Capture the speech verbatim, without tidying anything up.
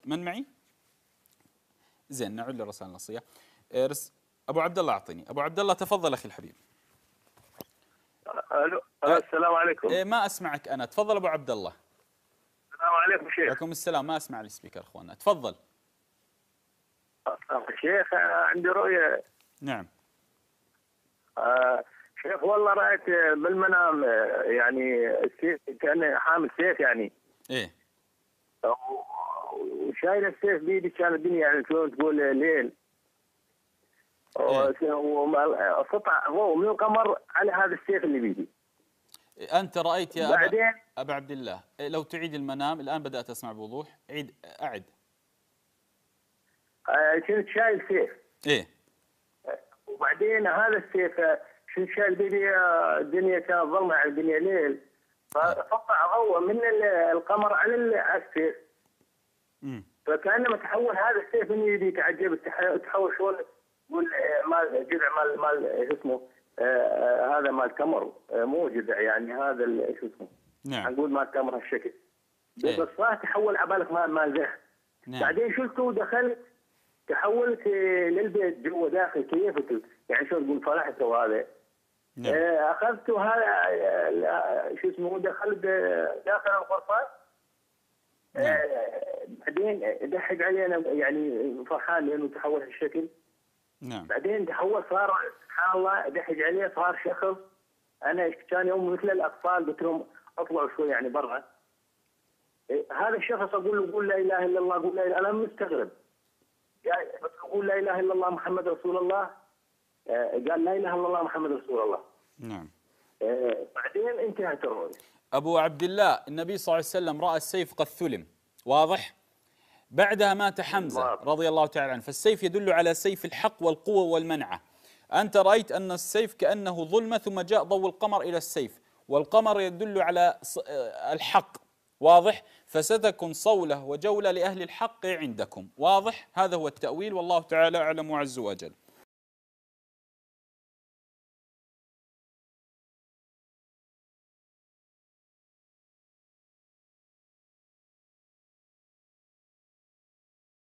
من معي؟ زين، نعود للرسائل النصية. رس... أبو عبد الله أعطيني. أبو عبد الله تفضل أخي الحبيب. الو السلام عليكم. إيه ما أسمعك أنا، تفضل أبو عبد الله. السلام عليكم شيخ. وعليكم السلام، ما أسمع السبيكر أخوانا، تفضل. شيخ عندي رؤية. نعم. آه شيخ والله رأيت بالمنام يعني السيف كان حامل سيف يعني. إيه. وشايل السيف بيدي، كان الدنيا يعني شلون تقول ليل. إيه؟ وسطع ضوء من القمر على هذا السيف اللي بيدي. أنت رأيت يا بعدين أبا, أبا عبد الله، لو تعيد المنام الآن بدأت أسمع بوضوح، عيد أعد. آه كنت شايل سيف. إيه. وبعدين هذا السيف كنت شايل بيدي، الدنيا كانت ظلمة على الدنيا ليل، فسطع ضوء من القمر على السيف. امم فكأنما تحول هذا السيف من يدي. تعجب تحول شلون يقول مال جذع مال مال شو اسمه آه هذا مال تمر، آه مو جذع يعني هذا شو اسمه. نعم. نقول مال تمر هالشكل. إيه؟ بس صار تحول عبالك مال مال زه. نعم. بعدين شلته ودخلت، تحولت للبيت جوا داخل كيف يعني شلون تقول فرحت وهذا. نعم. آه اخذته هذا شو اسمه دخلت داخل الغرفه. نعم. بعدين دحق علينا يعني فرحان لانه تحول هالشكل. نعم. بعدين تحول صار سبحان الله دحق عليه صار شخص. انا كان يوم مثل الاطفال قلت لهم اطلعوا شوي يعني برا. هذا الشخص اقول له قول لا اله الا الله، قول لا اله، انا مستغرب. بس اقول لا اله الا الله محمد رسول الله. قال لا اله الا الله محمد رسول الله. نعم. بعدين انتهت الرؤيا. أبو عبد الله، النبي صلى الله عليه وسلم رأى السيف قد ثلم، واضح؟ بعدها مات حمزة رضي الله تعالى عنه، فالسيف يدل على سيف الحق والقوة والمنعة. أنت رأيت أن السيف كأنه ظلمة، ثم جاء ضوء القمر إلى السيف، والقمر يدل على الحق، واضح؟ فستكن صولة وجولة لأهل الحق عندكم، واضح؟ هذا هو التأويل، والله تعالى أعلم عز وجل.